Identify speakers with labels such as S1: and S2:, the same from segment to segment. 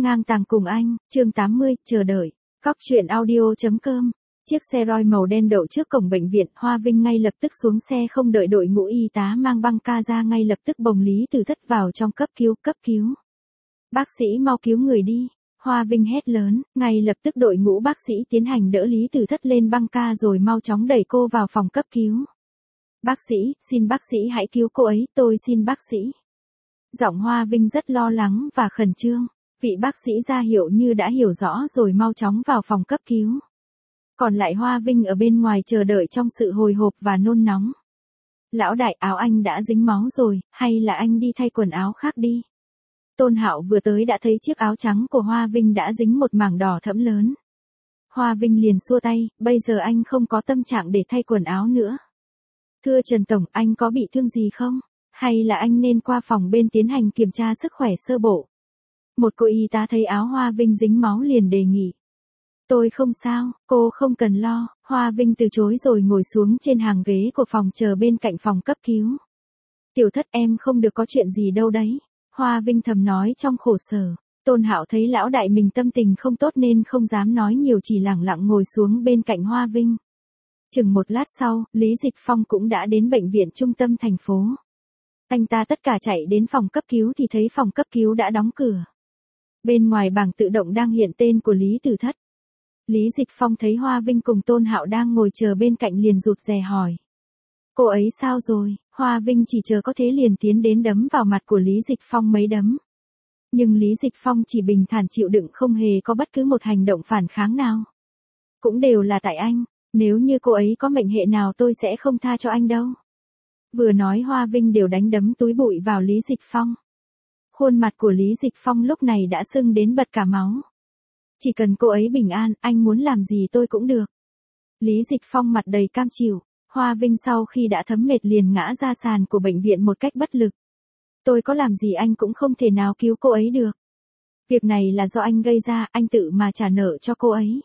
S1: Ngang tàng cùng anh, chương 80, chờ đợi. Cóc truyện audio.com. Chiếc xe Roy màu đen đậu trước cổng bệnh viện, Hoa Vinh ngay lập tức xuống xe không đợi đội ngũ y tá mang băng ca ra, ngay lập tức bồng Lý Tử Thất vào trong cấp cứu. Bác sĩ mau cứu người đi. Hoa Vinh hét lớn, ngay lập tức đội ngũ bác sĩ tiến hành đỡ Lý Tử Thất lên băng ca rồi mau chóng đẩy cô vào phòng cấp cứu. Bác sĩ, xin bác sĩ hãy cứu cô ấy, tôi xin bác sĩ. Giọng Hoa Vinh rất lo lắng và khẩn trương. Vị bác sĩ ra hiệu như đã hiểu rõ rồi mau chóng vào phòng cấp cứu. Còn lại Hoa Vinh ở bên ngoài chờ đợi trong sự hồi hộp và nôn nóng. Lão đại, áo anh đã dính máu rồi, hay là anh đi thay quần áo khác đi. Tôn Hạo vừa tới đã thấy chiếc áo trắng của Hoa Vinh đã dính một mảng đỏ thẫm lớn. Hoa Vinh liền xua tay, bây giờ anh không có tâm trạng để thay quần áo nữa. Thưa Trần Tổng, anh có bị thương gì không? Hay là anh nên qua phòng bên tiến hành kiểm tra sức khỏe sơ bộ? Một cô y tá thấy áo Hoa Vinh dính máu liền đề nghị. Tôi không sao, cô không cần lo. Hoa Vinh từ chối rồi ngồi xuống trên hàng ghế của phòng chờ bên cạnh phòng cấp cứu. Tiểu Thất, em không được có chuyện gì đâu đấy. Hoa Vinh thầm nói trong khổ sở. Tôn Hạo thấy lão đại mình tâm tình không tốt nên không dám nói nhiều, chỉ lẳng lặng ngồi xuống bên cạnh Hoa Vinh. Chừng một lát sau, Lý Dịch Phong cũng đã đến bệnh viện trung tâm thành phố. Anh ta tất cả chạy đến phòng cấp cứu thì thấy phòng cấp cứu đã đóng cửa. Bên ngoài bảng tự động đang hiện tên của Lý Tử Thất. Lý Dịch Phong thấy Hoa Vinh cùng Tôn Hạo đang ngồi chờ bên cạnh liền rụt rè hỏi. Cô ấy sao rồi? Hoa Vinh chỉ chờ có thế liền tiến đến đấm vào mặt của Lý Dịch Phong mấy đấm. Nhưng Lý Dịch Phong chỉ bình thản chịu đựng, không hề có bất cứ một hành động phản kháng nào. Cũng đều là tại anh, nếu như cô ấy có mệnh hệ nào tôi sẽ không tha cho anh đâu. Vừa nói Hoa Vinh đều đánh đấm túi bụi vào Lý Dịch Phong. Khuôn mặt của Lý Dịch Phong lúc này đã sưng đến bật cả máu. Chỉ cần cô ấy bình an, anh muốn làm gì tôi cũng được. Lý Dịch Phong mặt đầy cam chịu. Hoa Vinh sau khi đã thấm mệt liền ngã ra sàn của bệnh viện một cách bất lực. Tôi có làm gì anh cũng không thể nào cứu cô ấy được. Việc này là do anh gây ra, anh tự mà trả nợ cho cô ấy.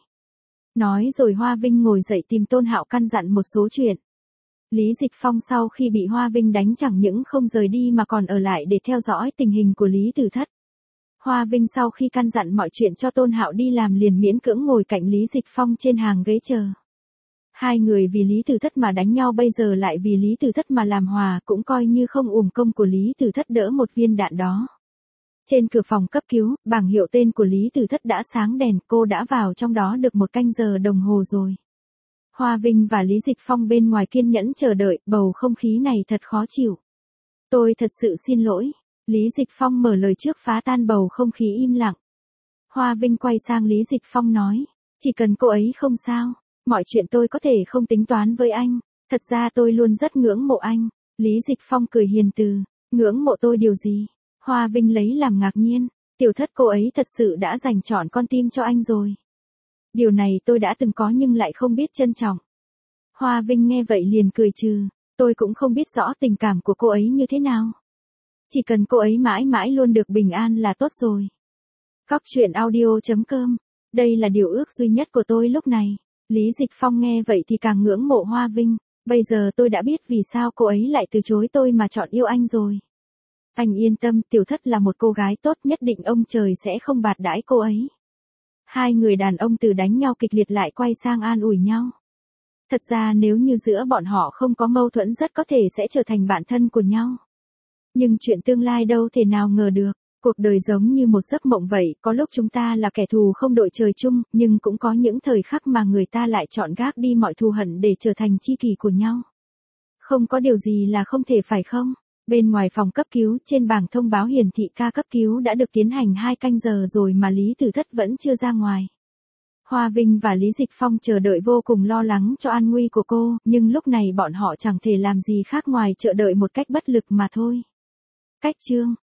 S1: Nói rồi Hoa Vinh ngồi dậy tìm Tôn Hạo căn dặn một số chuyện. Lý Dịch Phong sau khi bị Hoa Vinh đánh chẳng những không rời đi mà còn ở lại để theo dõi tình hình của Lý Tử Thất. Hoa Vinh sau khi căn dặn mọi chuyện cho Tôn Hạo đi làm liền miễn cưỡng ngồi cạnh Lý Dịch Phong trên hàng ghế chờ. Hai người vì Lý Tử Thất mà đánh nhau, bây giờ lại vì Lý Tử Thất mà làm hòa, cũng coi như không uổng công của Lý Tử Thất đỡ một viên đạn đó. Trên cửa phòng cấp cứu, bảng hiệu tên của Lý Tử Thất đã sáng đèn, cô đã vào trong đó được 1 canh giờ đồng hồ rồi. Hoa Vinh và Lý Dịch Phong bên ngoài kiên nhẫn chờ đợi, bầu không khí này thật khó chịu. Tôi thật sự xin lỗi. Lý Dịch Phong mở lời trước phá tan bầu không khí im lặng. Hoa Vinh quay sang Lý Dịch Phong nói, chỉ cần cô ấy không sao, mọi chuyện tôi có thể không tính toán với anh. Thật ra tôi luôn rất ngưỡng mộ anh. Lý Dịch Phong cười hiền từ, ngưỡng mộ tôi điều gì? Hoa Vinh lấy làm ngạc nhiên, Tiểu Thất, cô ấy thật sự đã dành trọn con tim cho anh rồi. Điều này tôi đã từng có nhưng lại không biết trân trọng. Hoa Vinh nghe vậy liền cười trừ, tôi cũng không biết rõ tình cảm của cô ấy như thế nào. Chỉ cần cô ấy mãi mãi luôn được bình an là tốt rồi. Cóc truyện audio.com. Đây là điều ước duy nhất của tôi lúc này. Lý Dịch Phong nghe vậy thì càng ngưỡng mộ Hoa Vinh. Bây giờ tôi đã biết vì sao cô ấy lại từ chối tôi mà chọn yêu anh rồi. Anh yên tâm, Tiểu Thất là một cô gái tốt, nhất định ông trời sẽ không bạc đãi cô ấy. Hai người đàn ông từ đánh nhau kịch liệt lại quay sang an ủi nhau. Thật ra nếu như giữa bọn họ không có mâu thuẫn rất có thể sẽ trở thành bạn thân của nhau. Nhưng chuyện tương lai đâu thể nào ngờ được. Cuộc đời giống như một giấc mộng vậy, có lúc chúng ta là kẻ thù không đội trời chung, nhưng cũng có những thời khắc mà người ta lại chọn gác đi mọi thù hận để trở thành tri kỷ của nhau. Không có điều gì là không thể phải không? Bên ngoài phòng cấp cứu, trên bảng thông báo hiển thị ca cấp cứu đã được tiến hành 2 canh giờ rồi mà Lý Tử Thất vẫn chưa ra ngoài. Hoa Vinh và Lý Dịch Phong chờ đợi vô cùng lo lắng cho an nguy của cô, nhưng lúc này bọn họ chẳng thể làm gì khác ngoài chờ đợi một cách bất lực mà thôi. Cách chương